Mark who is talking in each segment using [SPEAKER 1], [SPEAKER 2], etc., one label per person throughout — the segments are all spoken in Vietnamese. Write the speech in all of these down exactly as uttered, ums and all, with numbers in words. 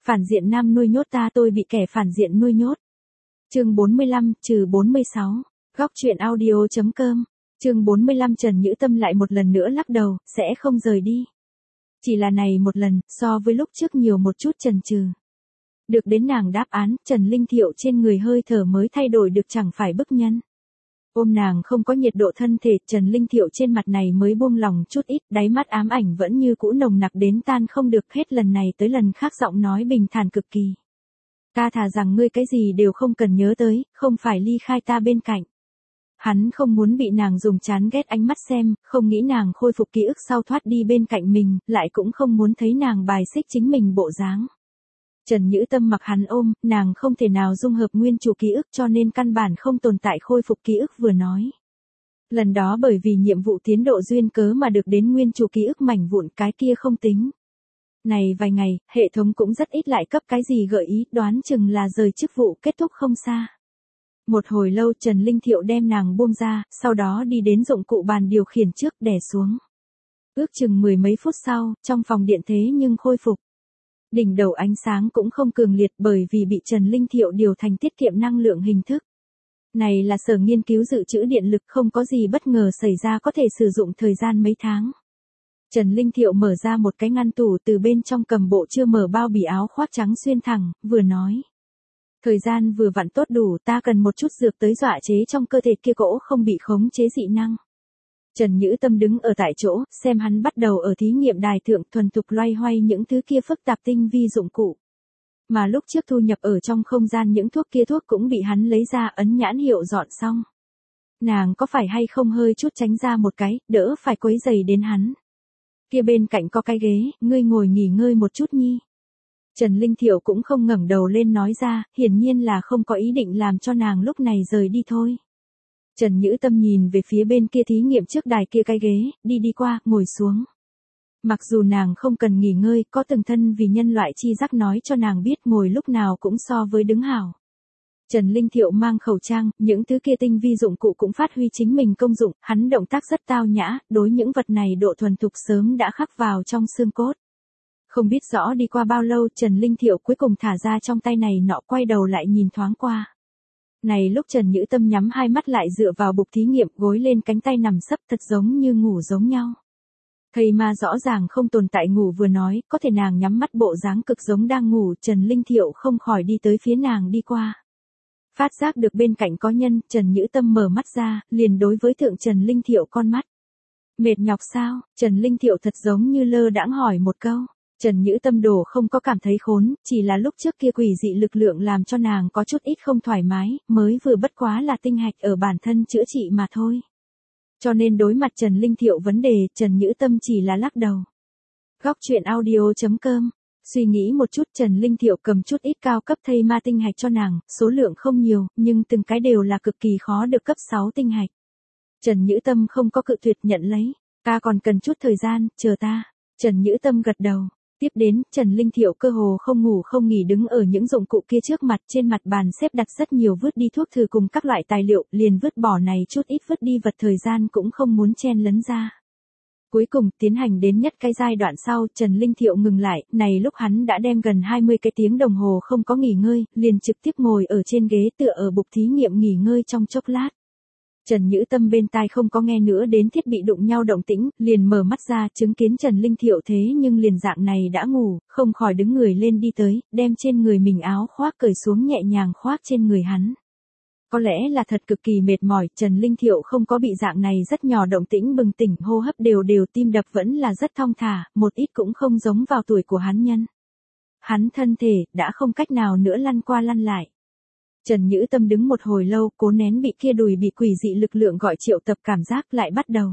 [SPEAKER 1] Phản diện nam nuôi nhốt ta, tôi bị kẻ phản diện nuôi nhốt. Chương bốn mươi lăm, trừ bốn mươi sáu. Góc truyện audio.com. Chương bốn mươi lăm. Trần Nhữ Tâm lại một lần nữa lắc đầu, sẽ không rời đi. Chỉ là này một lần, so với lúc trước nhiều một chút chần chừ. Được đến nàng đáp án, Trần Linh Thiệu trên người hơi thở mới thay đổi được, chẳng phải bức nhân. Ôm nàng không có nhiệt độ thân thể, Trần Linh Thiệu trên mặt này mới buông lòng chút ít, đáy mắt ám ảnh vẫn như cũ nồng nặc đến tan không được, hết lần này tới lần khác giọng nói bình thản cực kỳ. Ta thà rằng ngươi cái gì đều không cần nhớ tới, không phải ly khai ta bên cạnh. Hắn không muốn bị nàng dùng chán ghét ánh mắt xem, không nghĩ nàng khôi phục ký ức sau thoát đi bên cạnh mình, lại cũng không muốn thấy nàng bài xích chính mình bộ dáng. Trần Nhữ Tâm mặc hắn ôm, nàng không thể nào dung hợp nguyên chủ ký ức cho nên căn bản không tồn tại khôi phục ký ức vừa nói. Lần đó bởi vì nhiệm vụ tiến độ duyên cớ mà được đến nguyên chủ ký ức mảnh vụn, cái kia không tính. Này vài ngày, hệ thống cũng rất ít lại cấp cái gì gợi ý, đoán chừng là rời chức vụ kết thúc không xa. Một hồi lâu Trần Linh Thiệu đem nàng buông ra, sau đó đi đến dụng cụ bàn điều khiển trước đè xuống. Ước chừng mười mấy phút sau, trong phòng điện thế nhưng khôi phục. Đỉnh đầu ánh sáng cũng không cường liệt bởi vì bị Trần Linh Thiệu điều thành tiết kiệm năng lượng hình thức. Này là sở nghiên cứu dự trữ điện lực, không có gì bất ngờ xảy ra, có thể sử dụng thời gian mấy tháng. Trần Linh Thiệu mở ra một cái ngăn tủ, từ bên trong cầm bộ chưa mở bao bì áo khoác trắng xuyên thẳng, vừa nói. Thời gian vừa vặn tốt đủ, ta cần một chút dược tới dọa chế trong cơ thể kia cỗ không bị khống chế dị năng. Trần Nhữ Tâm đứng ở tại chỗ, xem hắn bắt đầu ở thí nghiệm đài thượng thuần thục loay hoay những thứ kia phức tạp tinh vi dụng cụ. Mà lúc trước thu nhập ở trong không gian những thuốc kia thuốc cũng bị hắn lấy ra ấn nhãn hiệu dọn xong. Nàng có phải hay không hơi chút tránh ra một cái, đỡ phải quấy rầy đến hắn. Kia bên cạnh có cái ghế, ngươi ngồi nghỉ ngơi một chút nhi. Trần Linh Thiệu cũng không ngẩng đầu lên nói ra, hiển nhiên là không có ý định làm cho nàng lúc này rời đi thôi. Trần Nhữ Tâm nhìn về phía bên kia thí nghiệm trước đài kia cái ghế, đi đi qua, ngồi xuống. Mặc dù nàng không cần nghỉ ngơi, có từng thân vì nhân loại chi giác nói cho nàng biết ngồi lúc nào cũng so với đứng hảo. Trần Linh Thiệu mang khẩu trang, những thứ kia tinh vi dụng cụ cũng phát huy chính mình công dụng, hắn động tác rất tao nhã, đối những vật này độ thuần thục sớm đã khắc vào trong xương cốt. Không biết rõ đi qua bao lâu, Trần Linh Thiệu cuối cùng thả ra trong tay này nọ, quay đầu lại nhìn thoáng qua. Này lúc Trần Nhữ Tâm nhắm hai mắt lại dựa vào bục thí nghiệm, gối lên cánh tay nằm sấp thật giống như ngủ giống nhau. Thầy ma rõ ràng không tồn tại ngủ vừa nói, có thể nàng nhắm mắt bộ dáng cực giống đang ngủ, Trần Linh Thiệu không khỏi đi tới phía nàng đi qua. Phát giác được bên cạnh có nhân, Trần Nhữ Tâm mở mắt ra, liền đối với thượng Trần Linh Thiệu con mắt. Mệt nhọc sao? Trần Linh Thiệu thật giống như lơ đãng hỏi một câu. Trần Nhữ Tâm đồ không có cảm thấy khốn, chỉ là lúc trước kia quỷ dị lực lượng làm cho nàng có chút ít không thoải mái, mới vừa bất quá là tinh hạch ở bản thân chữa trị mà thôi. Cho nên đối mặt Trần Linh Thiệu vấn đề, Trần Nhữ Tâm chỉ là lắc đầu. Góc truyện audio.com. Suy nghĩ một chút, Trần Linh Thiệu cầm chút ít cao cấp thây ma tinh hạch cho nàng, số lượng không nhiều, nhưng từng cái đều là cực kỳ khó được cấp sáu tinh hạch. Trần Nhữ Tâm không có cự tuyệt nhận lấy, ta còn cần chút thời gian, chờ ta. Trần Nhữ Tâm gật đầu. Tiếp đến, Trần Linh Thiệu cơ hồ không ngủ không nghỉ đứng ở những dụng cụ kia trước mặt, trên mặt bàn xếp đặt rất nhiều vứt đi thuốc thử cùng các loại tài liệu, liền vứt bỏ này chút ít vứt đi vật thời gian cũng không muốn chen lấn ra. Cuối cùng, tiến hành đến nhất cái giai đoạn sau, Trần Linh Thiệu ngừng lại, này lúc hắn đã đem gần hai mươi cái tiếng đồng hồ không có nghỉ ngơi, liền trực tiếp ngồi ở trên ghế tựa ở bục thí nghiệm nghỉ ngơi trong chốc lát. Trần Nhữ Tâm bên tai không có nghe nữa đến thiết bị đụng nhau động tĩnh, liền mở mắt ra chứng kiến Trần Linh Thiệu thế nhưng liền dạng này đã ngủ, không khỏi đứng người lên đi tới, đem trên người mình áo khoác cởi xuống nhẹ nhàng khoác trên người hắn. Có lẽ là thật cực kỳ mệt mỏi, Trần Linh Thiệu không có bị dạng này rất nhỏ động tĩnh bừng tỉnh, hô hấp đều đều, tim đập vẫn là rất thong thả, một ít cũng không giống vào tuổi của hắn nhân. Hắn thân thể, đã không cách nào nữa lăn qua lăn lại. Trần Nhữ Tâm đứng một hồi lâu, cố nén bị kia đùi bị quỷ dị lực lượng gọi triệu tập cảm giác lại bắt đầu.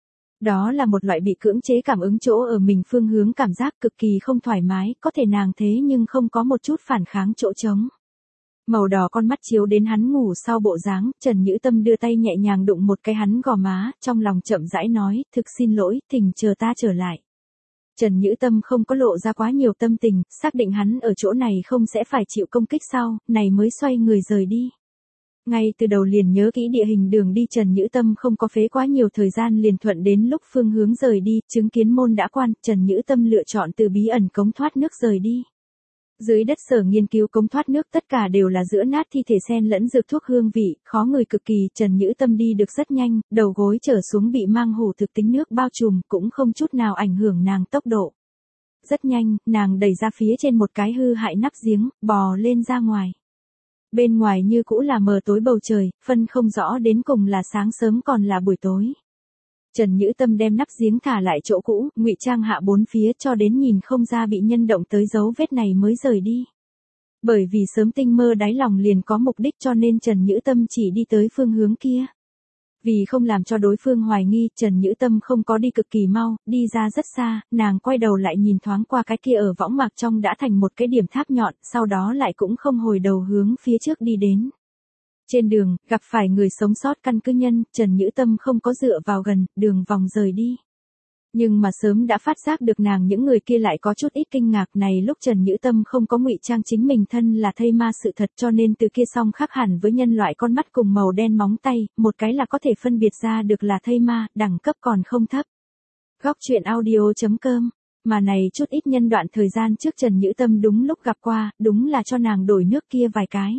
[SPEAKER 1] Đó là một loại bị cưỡng chế cảm ứng chỗ ở mình phương hướng cảm giác cực kỳ không thoải mái, có thể nàng thế nhưng không có một chút phản kháng chỗ trống. Màu đỏ con mắt chiếu đến hắn ngủ sau bộ dáng, Trần Nhữ Tâm đưa tay nhẹ nhàng đụng một cái hắn gò má, trong lòng chậm rãi nói, thực xin lỗi, thỉnh chờ ta trở lại. Trần Nhữ Tâm không có lộ ra quá nhiều tâm tình, xác định hắn ở chỗ này không sẽ phải chịu công kích sau, này mới xoay người rời đi. Ngay từ đầu liền nhớ kỹ địa hình đường đi, Trần Nhữ Tâm không có phế quá nhiều thời gian liền thuận đến lúc phương hướng rời đi, chứng kiến môn đã quan, Trần Nhữ Tâm lựa chọn từ bí ẩn cống thoát nước rời đi. Dưới đất sở nghiên cứu cống thoát nước tất cả đều là giữa nát thi thể xen lẫn dược thuốc hương vị, khó ngửi cực kỳ. Trần Nhữ Tâm đi được rất nhanh, đầu gối trở xuống bị mang hủ thực tính nước bao trùm, cũng không chút nào ảnh hưởng nàng tốc độ. Rất nhanh, nàng đẩy ra phía trên một cái hư hại nắp giếng, bò lên ra ngoài. Bên ngoài như cũ là mờ tối bầu trời, phân không rõ đến cùng là sáng sớm còn là buổi tối. Trần Nhữ Tâm đem nắp giếng thả lại chỗ cũ, ngụy trang hạ bốn phía cho đến nhìn không ra bị nhân động tới dấu vết này mới rời đi. Bởi vì sớm tinh mơ đáy lòng liền có mục đích cho nên Trần Nhữ Tâm chỉ đi tới phương hướng kia. Vì không làm cho đối phương hoài nghi, Trần Nhữ Tâm không có đi cực kỳ mau, đi ra rất xa, nàng quay đầu lại nhìn thoáng qua cái kia ở võng mạc trong đã thành một cái điểm tháp nhọn, sau đó lại cũng không hồi đầu hướng phía trước đi đến. Trên đường, gặp phải người sống sót căn cứ nhân, Trần Nhữ Tâm không có dựa vào gần, đường vòng rời đi. Nhưng mà sớm đã phát giác được nàng những người kia lại có chút ít kinh ngạc này lúc Trần Nhữ Tâm không có ngụy trang chính mình thân là thây ma sự thật cho nên từ kia song khác hẳn với nhân loại con mắt cùng màu đen móng tay, một cái là có thể phân biệt ra được là thây ma, đẳng cấp còn không thấp. Góc truyện audio chấm com, mà này chút ít nhân đoạn thời gian trước Trần Nhữ Tâm đúng lúc gặp qua, đúng là cho nàng đổi nước kia vài cái.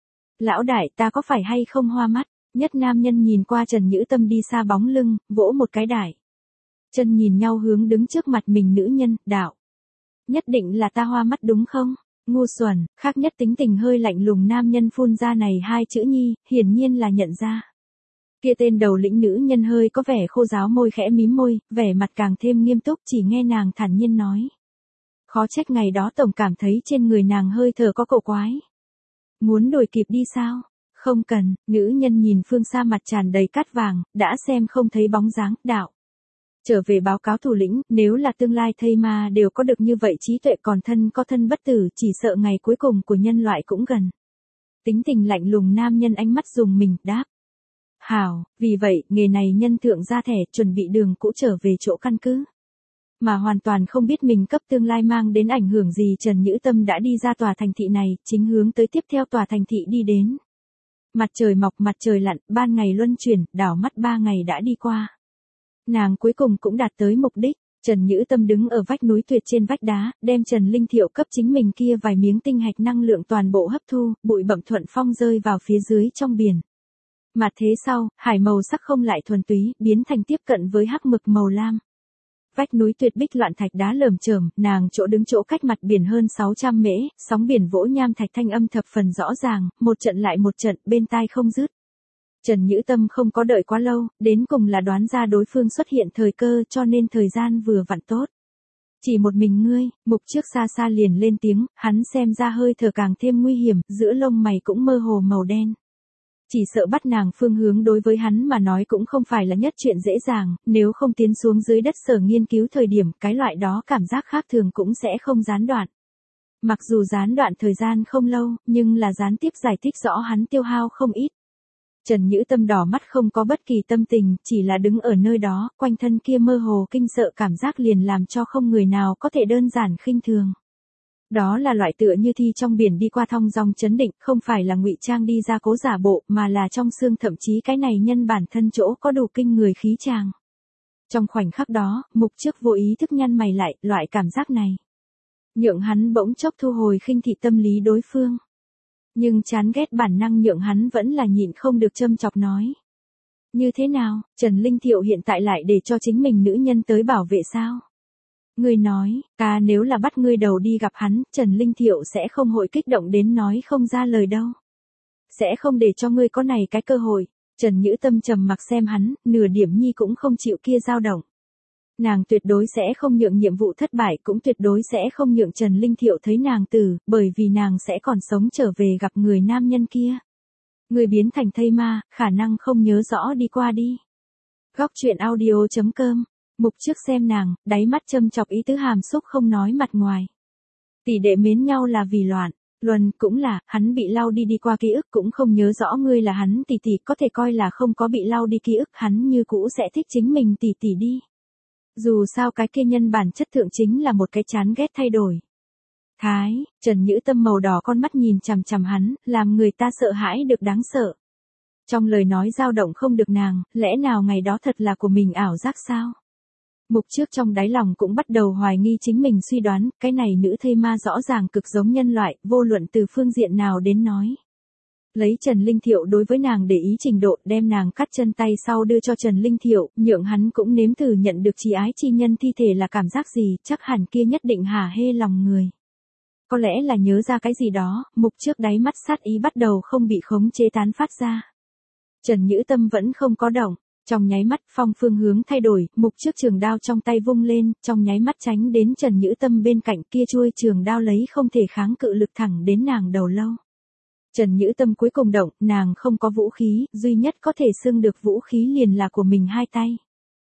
[SPEAKER 1] Lão đại ta có phải hay không hoa mắt, nhất nam nhân nhìn qua Trần Nhữ Tâm đi xa bóng lưng, vỗ một cái đại. Chân nhìn nhau hướng đứng trước mặt mình nữ nhân, đạo. Nhất định là ta hoa mắt đúng không? Ngu xuẩn, khác nhất tính tình hơi lạnh lùng nam nhân phun ra này hai chữ nhi, hiển nhiên là nhận ra. Kia tên đầu lĩnh nữ nhân hơi có vẻ khô ráo môi khẽ mím môi, vẻ mặt càng thêm nghiêm túc chỉ nghe nàng thản nhiên nói. Khó trách ngày đó tổng cảm thấy trên người nàng hơi thở có cổ quái. Muốn đuổi kịp đi sao? Không cần, nữ nhân nhìn phương xa mặt tràn đầy cát vàng, đã xem không thấy bóng dáng, đạo. Trở về báo cáo thủ lĩnh, nếu là tương lai thây ma đều có được như vậy trí tuệ còn thân có thân bất tử chỉ sợ ngày cuối cùng của nhân loại cũng gần. Tính tình lạnh lùng nam nhân ánh mắt dùng mình, đáp. Hảo, vì vậy, nghề này nhân thượng ra thẻ chuẩn bị đường cũ trở về chỗ căn cứ. Mà hoàn toàn không biết mình cấp tương lai mang đến ảnh hưởng gì Trần Nhữ Tâm đã đi ra tòa thành thị này, chính hướng tới tiếp theo tòa thành thị đi đến. Mặt trời mọc mặt trời lặn, ban ngày luân chuyển, đảo mắt ba ngày đã đi qua. Nàng cuối cùng cũng đạt tới mục đích, Trần Nhữ Tâm đứng ở vách núi tuyệt trên vách đá, đem Trần Linh Thiệu cấp chính mình kia vài miếng tinh hạch năng lượng toàn bộ hấp thu, bụi bặm thuận phong rơi vào phía dưới trong biển. Mà thế sau, hải màu sắc không lại thuần túy, biến thành tiếp cận với hắc mực màu lam. Vách núi tuyệt bích loạn thạch đá lởm chởm, nàng chỗ đứng chỗ cách mặt biển hơn sáu trăm mễ, sóng biển vỗ nham thạch thanh âm thập phần rõ ràng, một trận lại một trận, bên tai không dứt. Trần Nhữ Tâm không có đợi quá lâu, đến cùng là đoán ra đối phương xuất hiện thời cơ cho nên thời gian vừa vặn tốt. Chỉ một mình ngươi, mục trước xa xa liền lên tiếng, hắn xem ra hơi thở càng thêm nguy hiểm, giữa lông mày cũng mơ hồ màu đen. Chỉ sợ bắt nàng phương hướng đối với hắn mà nói cũng không phải là nhất chuyện dễ dàng, nếu không tiến xuống dưới đất sở nghiên cứu thời điểm, cái loại đó cảm giác khác thường cũng sẽ không gián đoạn. Mặc dù gián đoạn thời gian không lâu, nhưng là gián tiếp giải thích rõ hắn tiêu hao không ít. Trần Nhữ Tâm đỏ mắt không có bất kỳ tâm tình, chỉ là đứng ở nơi đó, quanh thân kia mơ hồ kinh sợ cảm giác liền làm cho không người nào có thể đơn giản khinh thường. Đó là loại tựa như thi trong biển đi qua thong dong chấn định, không phải là ngụy trang đi ra cố giả bộ, mà là trong xương thậm chí cái này nhân bản thân chỗ có đủ kinh người khí tràng. Trong khoảnh khắc đó, mục trước vô ý thức nhăn mày lại, loại cảm giác này. Nhượng hắn bỗng chốc thu hồi khinh thị tâm lý đối phương. Nhưng chán ghét bản năng nhượng hắn vẫn là nhịn không được châm chọc nói. Như thế nào, Trần Linh Thiệu hiện tại lại để cho chính mình nữ nhân tới bảo vệ sao? Ngươi nói, ca nếu là bắt ngươi đầu đi gặp hắn, Trần Linh Thiệu sẽ không hội kích động đến nói không ra lời đâu. Sẽ không để cho ngươi có này cái cơ hội. Trần Nhữ Tâm trầm mặc xem hắn, nửa điểm nhi cũng không chịu kia dao động. Nàng tuyệt đối sẽ không nhượng nhiệm vụ thất bại, cũng tuyệt đối sẽ không nhượng Trần Linh Thiệu thấy nàng tử, bởi vì nàng sẽ còn sống trở về gặp người nam nhân kia. Người biến thành thây ma, khả năng không nhớ rõ đi qua đi. Góc truyện audio chấm com, mục trước xem nàng, đáy mắt châm chọc ý tứ hàm xúc không nói mặt ngoài. Tỷ đệ mến nhau là vì loạn, Luân cũng là, hắn bị lau đi đi qua ký ức cũng không nhớ rõ ngươi là hắn tỷ tỷ, có thể coi là không có bị lau đi ký ức, hắn như cũ sẽ thích chính mình tỷ tỷ đi. Dù sao cái kia nhân bản chất thượng chính là một cái chán ghét thay đổi. Thái, Trần Nhữ Tâm màu đỏ con mắt nhìn chằm chằm hắn, làm người ta sợ hãi được đáng sợ. Trong lời nói dao động không được nàng, lẽ nào ngày đó thật là của mình ảo giác sao? Mục trước trong đáy lòng cũng bắt đầu hoài nghi chính mình suy đoán, cái này nữ thây ma rõ ràng cực giống nhân loại, vô luận từ phương diện nào đến nói. Lấy Trần Linh Thiệu đối với nàng để ý trình độ, đem nàng cắt chân tay sau đưa cho Trần Linh Thiệu, nhượng hắn cũng nếm thử nhận được trí ái chi nhân thi thể là cảm giác gì, chắc hẳn kia nhất định hả hê lòng người. Có lẽ là nhớ ra cái gì đó, mục trước đáy mắt sát ý bắt đầu không bị khống chế tán phát ra. Trần Nhữ Tâm vẫn không có động, trong nháy mắt phong phương hướng thay đổi, mục trước trường đao trong tay vung lên, trong nháy mắt tránh đến Trần Nhữ Tâm bên cạnh, kia chuôi trường đao lấy không thể kháng cự lực thẳng đến nàng đầu lâu. Trần Nhữ Tâm cuối cùng động, nàng không có vũ khí, duy nhất có thể xưng được vũ khí liền là của mình hai tay.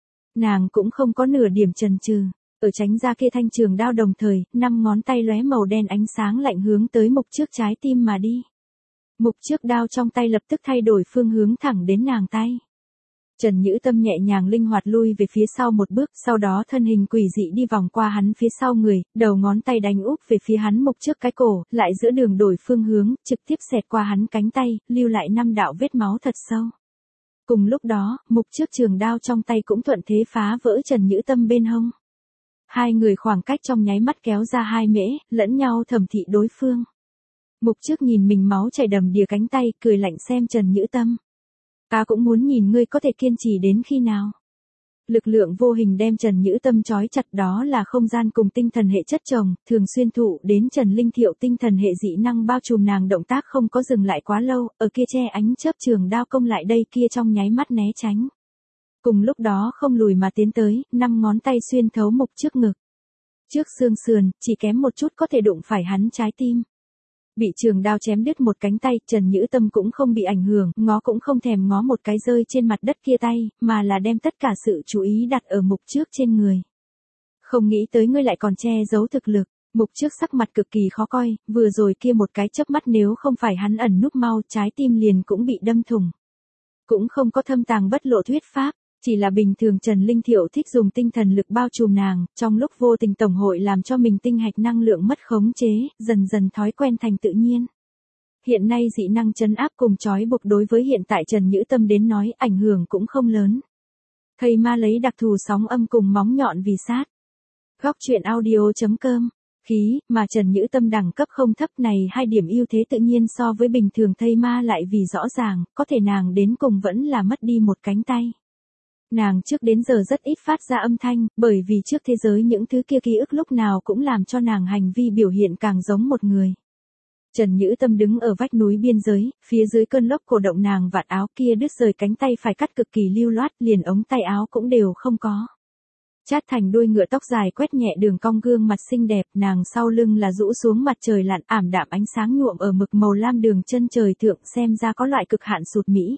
[SPEAKER 1] Nàng cũng không có nửa điểm chần chừ, ở tránh ra kia thanh trường đao đồng thời, năm ngón tay lóe màu đen ánh sáng lạnh hướng tới mục trước trái tim mà đi. Mục trước đao trong tay lập tức thay đổi phương hướng thẳng đến nàng tay. Trần Nhữ Tâm nhẹ nhàng linh hoạt lui về phía sau một bước, sau đó thân hình quỷ dị đi vòng qua hắn phía sau người, đầu ngón tay đánh úp về phía hắn mục trước cái cổ, lại giữa đường đổi phương hướng, trực tiếp xẹt qua hắn cánh tay, lưu lại năm đạo vết máu thật sâu. Cùng lúc đó, mục trước trường đao trong tay cũng thuận thế phá vỡ Trần Nhữ Tâm bên hông. Hai người khoảng cách trong nháy mắt kéo ra hai mễ, lẫn nhau thẩm thị đối phương. Mục trước nhìn mình máu chảy đầm đìa cánh tay, cười lạnh xem Trần Nhữ Tâm. Ta cũng muốn nhìn ngươi có thể kiên trì đến khi nào. Lực lượng vô hình đem Trần Nhữ Tâm trói chặt, đó là không gian cùng tinh thần hệ chất chồng, thường xuyên thụ đến Trần Linh Thiệu tinh thần hệ dị năng bao trùm nàng động tác không có dừng lại quá lâu, ở kia che ánh chớp trường đao công lại đây kia trong nháy mắt né tránh. Cùng lúc đó không lùi mà tiến tới, năm ngón tay xuyên thấu mục trước ngực. Trước xương sườn, chỉ kém một chút có thể đụng phải hắn trái tim. Bị trường đao chém đứt một cánh tay, Trần Nhữ Tâm cũng không bị ảnh hưởng, ngó cũng không thèm ngó một cái rơi trên mặt đất kia tay, mà là đem tất cả sự chú ý đặt ở mục trước trên người. Không nghĩ tới ngươi lại còn che giấu thực lực, mục trước sắc mặt cực kỳ khó coi, vừa rồi kia một cái chớp mắt nếu không phải hắn ẩn núp mau, trái tim liền cũng bị đâm thủng. Cũng không có thâm tàng bất lộ thuyết pháp. Chỉ là bình thường Trần Linh Thiệu thích dùng tinh thần lực bao trùm nàng, trong lúc vô tình tổng hội làm cho mình tinh hạch năng lượng mất khống chế, dần dần thói quen thành tự nhiên. Hiện nay dị năng trấn áp cùng trói buộc đối với hiện tại Trần Nhữ Tâm đến nói ảnh hưởng cũng không lớn. Thầy ma lấy đặc thù sóng âm cùng móng nhọn vì sát. Góc truyện audio chấm com Khí, mà Trần Nhữ Tâm đẳng cấp không thấp này hai điểm ưu thế tự nhiên so với bình thường thây ma lại vì rõ ràng, có thể nàng đến cùng vẫn là mất đi một cánh tay. Nàng trước đến giờ rất ít phát ra âm thanh, bởi vì trước thế giới những thứ kia ký ức lúc nào cũng làm cho nàng hành vi biểu hiện càng giống một người. Trần Nhữ Tâm đứng ở vách núi biên giới, phía dưới cơn lốc cổ động nàng vạt áo kia đứt rời cánh tay phải cắt cực kỳ lưu loát, liền ống tay áo cũng đều không có. Chát thành đuôi ngựa tóc dài quét nhẹ đường cong gương mặt xinh đẹp, nàng sau lưng là rũ xuống mặt trời lặn ảm đạm ánh sáng nhuộm ở mực màu lam đường chân trời thượng, xem ra có loại cực hạn sụt mỹ.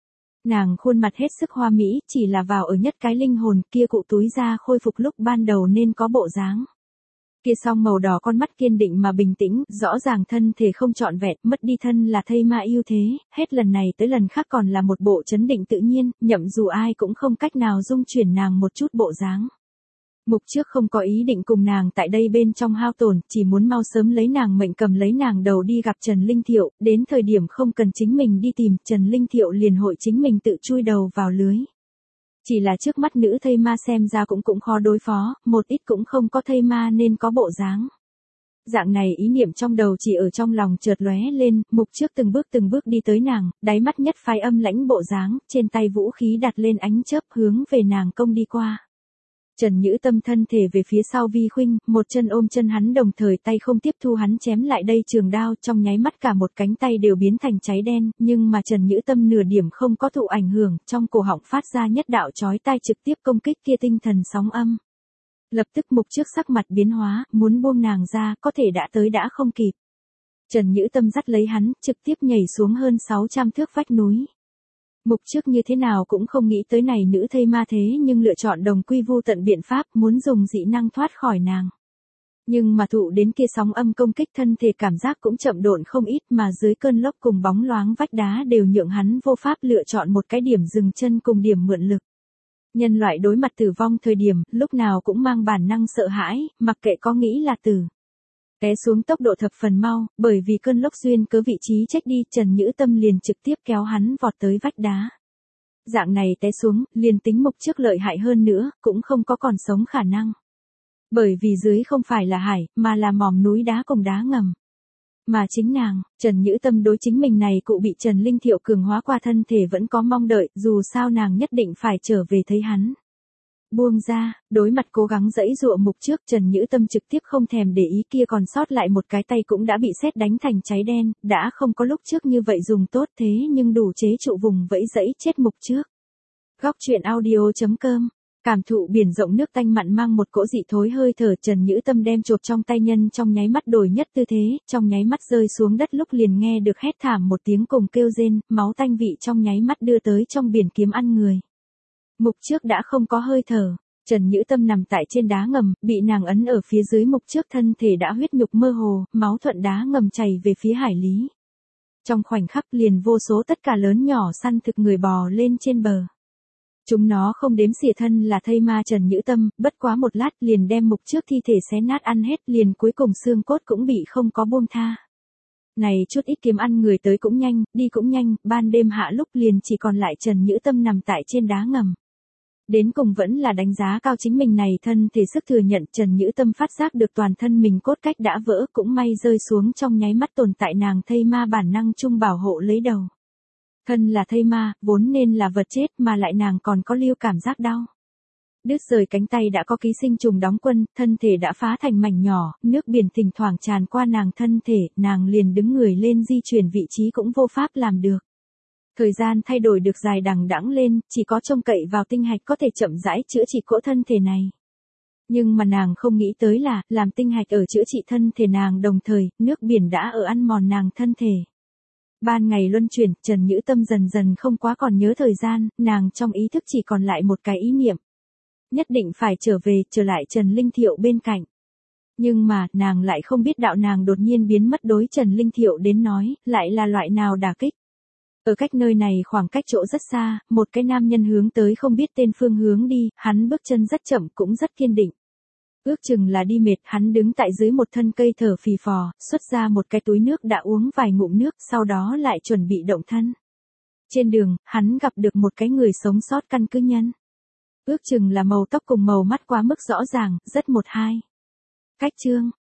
[SPEAKER 1] Nàng khuôn mặt hết sức hoa mỹ, chỉ là vào ở nhất cái linh hồn kia cụ túi ra khôi phục lúc ban đầu nên có bộ dáng. Kia song màu đỏ con mắt kiên định mà bình tĩnh, rõ ràng thân thể không trọn vẹn, mất đi thân là thây ma ưu thế, hết lần này tới lần khác còn là một bộ chấn định tự nhiên, nhậm dù ai cũng không cách nào dung chuyển nàng một chút bộ dáng. Mục trước không có ý định cùng nàng tại đây bên trong hao tổn, chỉ muốn mau sớm lấy nàng mệnh cầm lấy nàng đầu đi gặp Trần Linh Thiệu, đến thời điểm không cần chính mình đi tìm, Trần Linh Thiệu liền hội chính mình tự chui đầu vào lưới. Chỉ là trước mắt nữ thây ma xem ra cũng cũng khó đối phó, một ít cũng không có thây ma nên có bộ dáng. Dạng này ý niệm trong đầu chỉ ở trong lòng chợt lóe lên, mục trước từng bước từng bước đi tới nàng, đáy mắt nhất phái âm lãnh bộ dáng, trên tay vũ khí đặt lên ánh chớp hướng về nàng công đi qua. Trần Nhữ Tâm thân thể về phía sau vi khuynh, một chân ôm chân hắn đồng thời tay không tiếp thu hắn chém lại đây trường đao, trong nháy mắt cả một cánh tay đều biến thành cháy đen, nhưng mà Trần Nhữ Tâm nửa điểm không có thụ ảnh hưởng, trong cổ họng phát ra nhất đạo chói tai trực tiếp công kích kia tinh thần sóng âm. Lập tức mục trước sắc mặt biến hóa, muốn buông nàng ra, có thể đã tới đã không kịp. Trần Nhữ Tâm dắt lấy hắn, trực tiếp nhảy xuống hơn sáu trăm thước vách núi. Mục trước như thế nào cũng không nghĩ tới này nữ thây ma thế nhưng lựa chọn đồng quy vu tận biện pháp muốn dùng dị năng thoát khỏi nàng. Nhưng mà thụ đến kia sóng âm công kích thân thể cảm giác cũng chậm độn không ít mà dưới cơn lốc cùng bóng loáng vách đá đều nhượng hắn vô pháp lựa chọn một cái điểm dừng chân cùng điểm mượn lực. Nhân loại đối mặt tử vong thời điểm lúc nào cũng mang bản năng sợ hãi, mặc kệ có nghĩ là tử. Té xuống tốc độ thập phần mau, bởi vì cơn lốc duyên cớ vị trí trách đi, Trần Nhữ Tâm liền trực tiếp kéo hắn vọt tới vách đá. Dạng này té xuống, liền tính mục trước lợi hại hơn nữa, cũng không có còn sống khả năng. Bởi vì dưới không phải là hải, mà là mỏm núi đá cùng đá ngầm. Mà chính nàng, Trần Nhữ Tâm đối chính mình này cụ bị Trần Linh Thiệu cường hóa qua thân thể vẫn có mong đợi, dù sao nàng nhất định phải trở về thấy hắn. Buông ra, đối mặt cố gắng dẫy dụa mục trước, Trần Nhữ Tâm trực tiếp không thèm để ý kia còn sót lại một cái tay cũng đã bị sét đánh thành cháy đen, đã không có lúc trước như vậy dùng tốt thế nhưng đủ chế trụ vùng vẫy dẫy chết mục trước. Góc truyện audio chấm com. Cảm thụ biển rộng nước tanh mặn mang một cỗ dị thối hơi thở, Trần Nhữ Tâm đem chộp trong tay nhân trong nháy mắt đổi nhất tư thế, trong nháy mắt rơi xuống đất lúc liền nghe được hét thảm một tiếng cùng kêu rên, máu tanh vị trong nháy mắt đưa tới trong biển kiếm ăn người. Mục trước đã không có hơi thở, Trần Nhữ Tâm nằm tại trên đá ngầm, bị nàng ấn ở phía dưới mục trước thân thể đã huyết nhục mơ hồ, máu thuận đá ngầm chảy về phía hải lý. Trong khoảnh khắc liền vô số tất cả lớn nhỏ săn thực người bò lên trên bờ. Chúng nó không đếm xỉa thân là thây ma Trần Nhữ Tâm, bất quá một lát liền đem mục trước thi thể xé nát ăn hết, liền cuối cùng xương cốt cũng bị không có buông tha. Này chút ít kiếm ăn người tới cũng nhanh, đi cũng nhanh, ban đêm hạ lúc liền chỉ còn lại Trần Nhữ Tâm nằm tại trên đá ngầm. Đến cùng vẫn là đánh giá cao chính mình này thân thể sức thừa nhận, Trần Nhữ Tâm phát giác được toàn thân mình cốt cách đã vỡ, cũng may rơi xuống trong nháy mắt tồn tại nàng thây ma bản năng chung bảo hộ lấy đầu. Thân là thây ma, vốn nên là vật chết mà lại nàng còn có lưu cảm giác đau. Đứt rời cánh tay đã có ký sinh trùng đóng quân, thân thể đã phá thành mảnh nhỏ, nước biển thỉnh thoảng tràn qua nàng thân thể, nàng liền đứng người lên di chuyển vị trí cũng vô pháp làm được. Thời gian thay đổi được dài đằng đẵng lên, chỉ có trông cậy vào tinh hạch có thể chậm rãi chữa trị cỗ thân thể này. Nhưng mà nàng không nghĩ tới là, làm tinh hạch ở chữa trị thân thể nàng đồng thời, nước biển đã ở ăn mòn nàng thân thể. Ban ngày luân chuyển, Trần Nhữ Tâm dần dần không quá còn nhớ thời gian, nàng trong ý thức chỉ còn lại một cái ý niệm. Nhất định phải trở về, trở lại Trần Linh Thiệu bên cạnh. Nhưng mà, nàng lại không biết đạo nàng đột nhiên biến mất đối Trần Linh Thiệu đến nói, lại là loại nào đả kích. Ở cách nơi này khoảng cách chỗ rất xa, một cái nam nhân hướng tới không biết tên phương hướng đi, hắn bước chân rất chậm cũng rất kiên định. Ước chừng là đi mệt, hắn đứng tại dưới một thân cây thở phì phò, xuất ra một cái túi nước đã uống vài ngụm nước, sau đó lại chuẩn bị động thân. Trên đường, hắn gặp được một cái người sống sót căn cứ nhân. Ước chừng là màu tóc cùng màu mắt quá mức rõ ràng, rất một hai. Cách chương,